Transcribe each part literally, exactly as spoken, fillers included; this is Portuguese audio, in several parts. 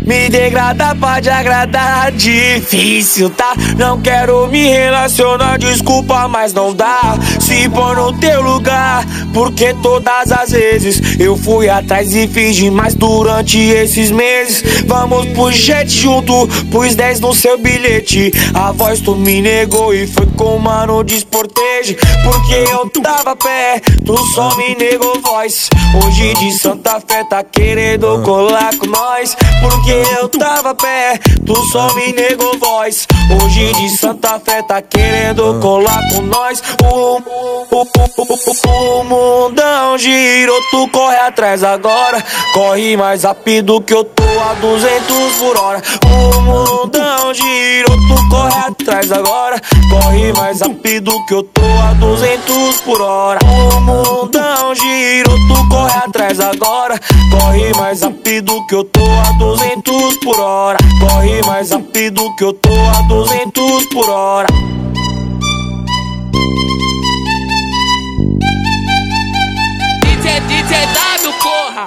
Me degrada pra te agradar, difícil, tá? Não quero me relacionar, desculpa, mas não dá. Se pôr no teu lugar, porque todas as vezes eu fui atrás e fiz demais durante esses meses. Vamos pro jet junto, pus dez no seu bilhete. A voz tu me negou e foi com mano desporteje. Porque eu tava pé, tu só me negou voz. Hoje de Santa Fé tá querendo colar com nós. Porque eu tava pé, tu só me negou voz. Hoje de Santa Fé tá querendo colar com nós. O, o, o, o, o mundão girou, tu corre atrás agora. Corre mais rápido que eu tô a duzentos por hora. O mundão girou, tu corre atrás agora. Corre mais rápido que eu tô a duzentos por hora. O mundão girou, tu corre atrás agora. Corre mais rápido que eu tô a duzentos por hora. Corre mais rápido que eu tô a duzentos por hora. D J, D J W, porra!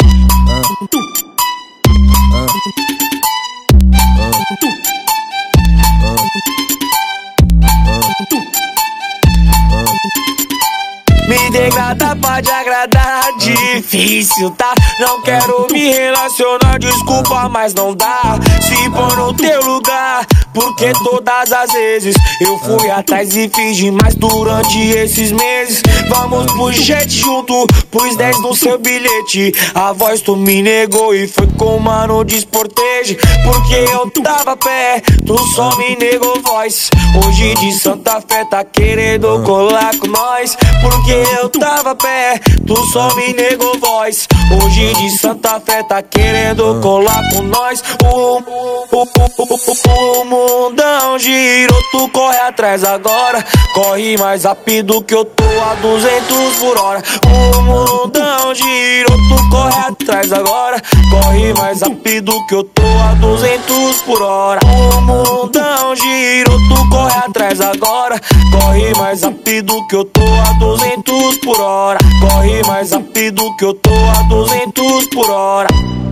Me degrada pra te agradar, difícil, tá? Não quero me relacionar, desculpa, mas não dá. Se pôr no teu lugar, porque todas as vezes eu fui atrás e fiz demais durante esses meses. Vamos pro jet junto, pus dez no seu bilhete. A voz tu me negou e foi com mano desporteje. Porque eu tava pé, tu só me negou voz. Hoje de Santa Fé tá querendo colar com nós. Porque eu tava pé, tu só me negou voz. Hoje de Santa Fé tá querendo colar com nós. O, o, o, o, o, o mundão girou, tu corre atrás agora. Corre mais rápido que eu tô a duzentos por hora. O mundão girou, tu corre atrás agora. Corre mais rápido que eu tô a duzentos por hora. O mundão girou, tu corre atrás agora. Corre mais rápido que eu tô a duzentos por hora. Corre mais rápido que eu tô a duzentos por hora.